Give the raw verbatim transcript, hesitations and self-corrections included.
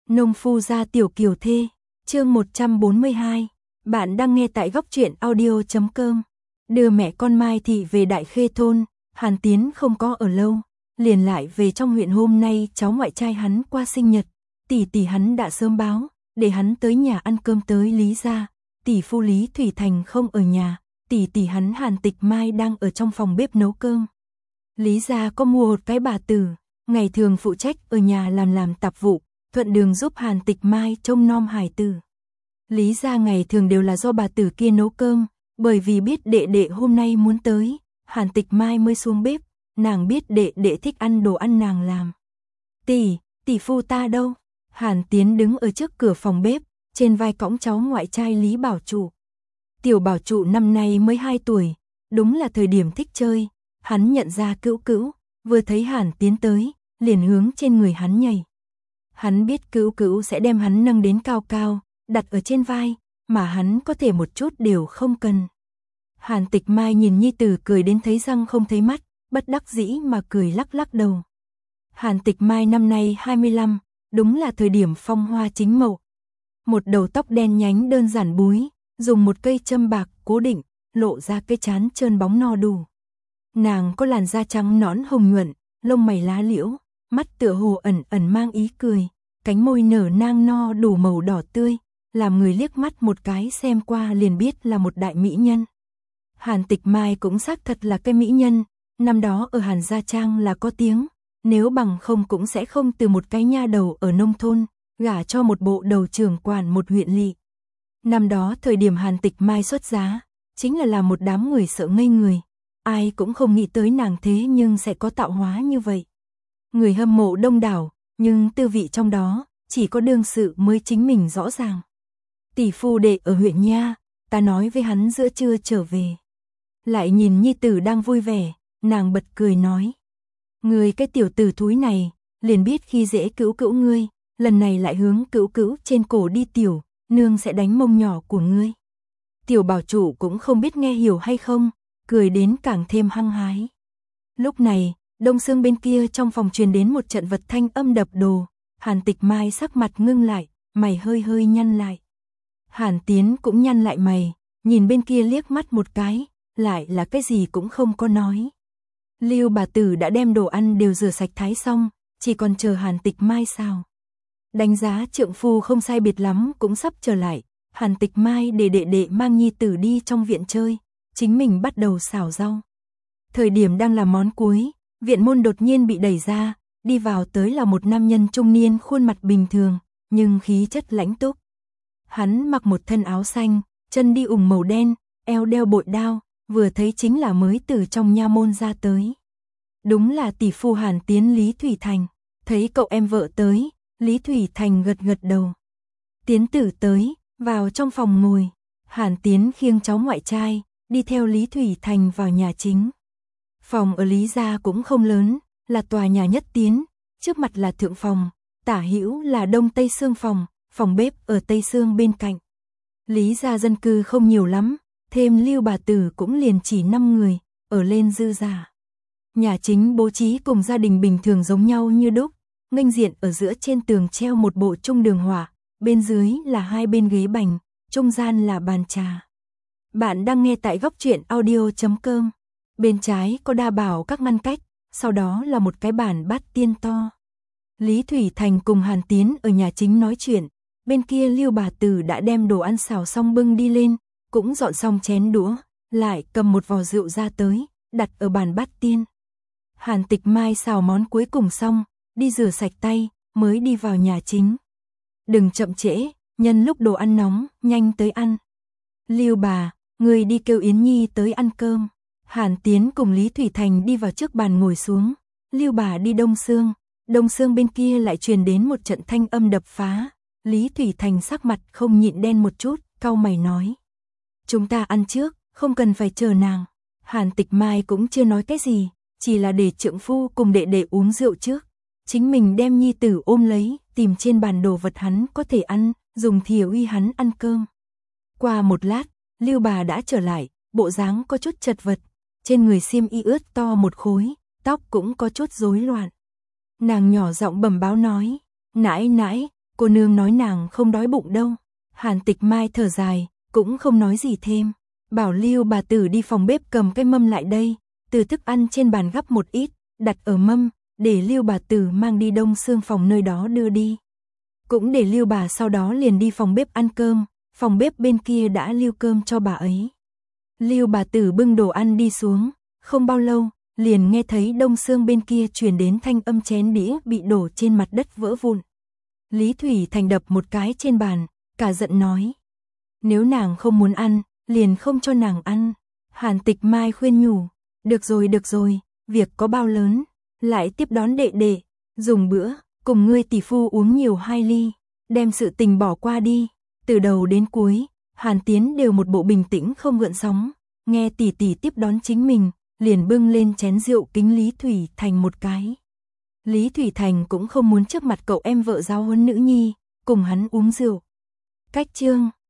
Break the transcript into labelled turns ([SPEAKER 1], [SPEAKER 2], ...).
[SPEAKER 1] Nông phu gia tiểu kiều thê, chương một trăm bốn mươi hai. Bạn đang nghe tại góc truyện audio chấm com. Đưa mẹ con Mai Thị về Đại Khê thôn, Hàn Tiến không có ở lâu, liền lại về trong huyện. Hôm nay cháu ngoại trai hắn qua sinh nhật, tỷ tỷ hắn đã sớm báo, để hắn tới nhà ăn cơm. Tới Lý gia, tỷ phu Lý Thủy Thành không ở nhà, tỷ tỷ hắn Hàn Tịch Mai đang ở trong phòng bếp nấu cơm. Lý gia có mua một cái bà tử, ngày thường phụ trách ở nhà làm làm tạp vụ, thuận đường giúp Hàn Tịch Mai trông nom hài tử. Lý gia ngày thường đều là do bà tử kia nấu cơm, bởi vì biết đệ đệ hôm nay muốn tới, Hàn Tịch Mai mới xuống bếp, nàng biết đệ đệ thích ăn đồ ăn nàng làm. Tỷ, tỷ phu ta đâu? Hàn Tiến đứng ở trước cửa phòng bếp, trên vai cõng cháu ngoại trai Lý Bảo Trụ. Tiểu Bảo Trụ năm nay mới hai tuổi, đúng là thời điểm thích chơi, hắn nhận ra Cữu Cữu, vừa thấy Hàn Tiến tới, liền hướng trên người hắn nhảy. Hắn biết Cữu Cữu sẽ đem hắn nâng đến cao cao, đặt ở trên vai, mà hắn có thể một chút đều không cần. Hàn Tịch Mai nhìn nhi tử cười đến thấy răng không thấy mắt, bất đắc dĩ mà cười lắc lắc đầu. Hàn Tịch Mai năm nay hai mươi lăm, đúng là thời điểm phong hoa chính mậu. Một đầu tóc đen nhánh đơn giản búi, dùng một cây châm bạc cố định, lộ ra cái trán trơn bóng no đủ. Nàng có làn da trắng nõn hồng nhuận, lông mày lá liễu, mắt tựa hồ ẩn ẩn mang ý cười, cánh môi nở nang no đủ màu đỏ tươi, làm người liếc mắt một cái xem qua liền biết là một đại mỹ nhân. Hàn Tịch Mai cũng xác thật là cái mỹ nhân, năm đó ở Hàn Gia Trang là có tiếng, nếu bằng không cũng sẽ không từ một cái nha đầu ở nông thôn, gả cho một bộ đầu trưởng quản một huyện lỵ. Năm đó thời điểm Hàn Tịch Mai xuất giá, chính là làm một đám người sợ ngây người, ai cũng không nghĩ tới nàng thế nhưng sẽ có tạo hóa như vậy. Người hâm mộ đông đảo, nhưng tư vị trong đó, chỉ có đương sự mới chính mình rõ ràng. Tỷ phu đệ ở huyện nha, ta nói với hắn giữa trưa trở về. Lại nhìn nhi tử đang vui vẻ, nàng bật cười nói. Người cái tiểu tử thúi này, liền biết khi dễ Cữu Cữu ngươi, lần này lại hướng Cữu Cữu trên cổ đi tiểu, nương sẽ đánh mông nhỏ của ngươi. Tiểu Bảo Trụ cũng không biết nghe hiểu hay không, cười đến càng thêm hăng hái. Lúc này, Đông Sương bên kia trong phòng truyền đến một trận vật thanh âm đập đồ, Hàn Tịch Mai sắc mặt ngưng lại, mày hơi hơi nhăn lại. Hàn Tiến cũng nhăn lại mày, nhìn bên kia liếc mắt một cái, lại là cái gì cũng không có nói. Lưu bà tử đã đem đồ ăn đều rửa sạch thái xong, chỉ còn chờ Hàn Tịch Mai sao. Đánh giá trượng phu không sai biệt lắm cũng sắp trở lại, Hàn Tịch Mai để đệ đệ mang nhi tử đi trong viện chơi, chính mình bắt đầu xào rau. Thời điểm đang làm món cuối, viện môn đột nhiên bị đẩy ra, đi vào tới là một nam nhân trung niên khuôn mặt bình thường, nhưng khí chất lãnh túc. Hắn mặc một thân áo xanh, chân đi ủng màu đen, eo đeo bội đao, vừa thấy chính là mới từ trong nha môn ra tới. Đúng là tỷ phu Hàn Tiến Lý Thủy Thành, thấy cậu em vợ tới, Lý Thủy Thành gật gật đầu. Tiến tử tới, vào trong phòng ngồi, Hàn Tiến khiêng cháu ngoại trai, đi theo Lý Thủy Thành vào nhà chính. Phòng ở Lý gia cũng không lớn, là tòa nhà nhất tiến, trước mặt là thượng phòng, tả hữu là đông tây xương phòng, phòng bếp ở tây xương bên cạnh. Lý gia dân cư không nhiều lắm, thêm Lưu bà tử cũng liền chỉ năm người, ở lên dư giả. Nhà chính bố trí cùng gia đình bình thường giống nhau như đúc, nghênh diện ở giữa trên tường treo một bộ trung đường hỏa, bên dưới là hai bên ghế bành, trung gian là bàn trà. Bạn đang nghe tại góc truyện audio chấm com. Bên trái có đa bảo các ngăn cách, sau đó là một cái bàn bát tiên to. Lý Thủy Thành cùng Hàn Tiến ở nhà chính nói chuyện, bên kia Lưu bà tử đã đem đồ ăn xào xong bưng đi lên, cũng dọn xong chén đũa, lại cầm một vò rượu ra tới, đặt ở bàn bát tiên. Hàn Tịch Mai xào món cuối cùng xong, đi rửa sạch tay, mới đi vào nhà chính. Đừng chậm trễ, nhân lúc đồ ăn nóng, nhanh tới ăn. Lưu bà, người đi kêu Yến Nhi tới ăn cơm. Hàn Tiến cùng Lý Thủy Thành đi vào trước bàn ngồi xuống, Lưu bà đi Đông Sương, Đông Sương bên kia lại truyền đến một trận thanh âm đập phá, Lý Thủy Thành sắc mặt không nhịn đen một chút, cau mày nói. Chúng ta ăn trước, không cần phải chờ nàng. Hàn Tịch Mai cũng chưa nói cái gì, chỉ là để trượng phu cùng đệ đệ uống rượu trước, chính mình đem nhi tử ôm lấy, tìm trên bàn đồ vật hắn có thể ăn, dùng thìa uy hắn ăn cơm. Qua một lát, Lưu bà đã trở lại, bộ dáng có chút chật vật, trên người xiêm y ướt to một khối, tóc cũng có chút rối loạn. Nàng nhỏ giọng bẩm báo nói, nãi nãi, cô nương nói nàng không đói bụng đâu. Hàn Tịch Mai thở dài, cũng không nói gì thêm. Bảo Lưu bà tử đi phòng bếp cầm cái mâm lại đây, từ thức ăn trên bàn gắp một ít, đặt ở mâm, để Lưu bà tử mang đi Đông Xương phòng nơi đó đưa đi. Cũng để Lưu bà sau đó liền đi phòng bếp ăn cơm, phòng bếp bên kia đã lưu cơm cho bà ấy. Lưu bà tử bưng đồ ăn đi xuống, không bao lâu, liền nghe thấy Đông Xương bên kia truyền đến thanh âm chén đĩa bị đổ trên mặt đất vỡ vụn. Lý Thủy Thành đập một cái trên bàn, cả giận nói. Nếu nàng không muốn ăn, liền không cho nàng ăn. Hàn Tịch Mai khuyên nhủ, được rồi được rồi, việc có bao lớn, lại tiếp đón đệ đệ, dùng bữa, cùng ngươi tỷ phu uống nhiều hai ly, đem sự tình bỏ qua đi. Từ đầu đến cuối, Hàn Tiến đều một bộ bình tĩnh không gợn sóng, nghe tỷ tỷ tiếp đón chính mình, liền bưng lên chén rượu kính Lý Thủy Thành một cái. Lý Thủy Thành cũng không muốn trước mặt cậu em vợ giáo huấn nữ nhi, cùng hắn uống rượu. Cách chương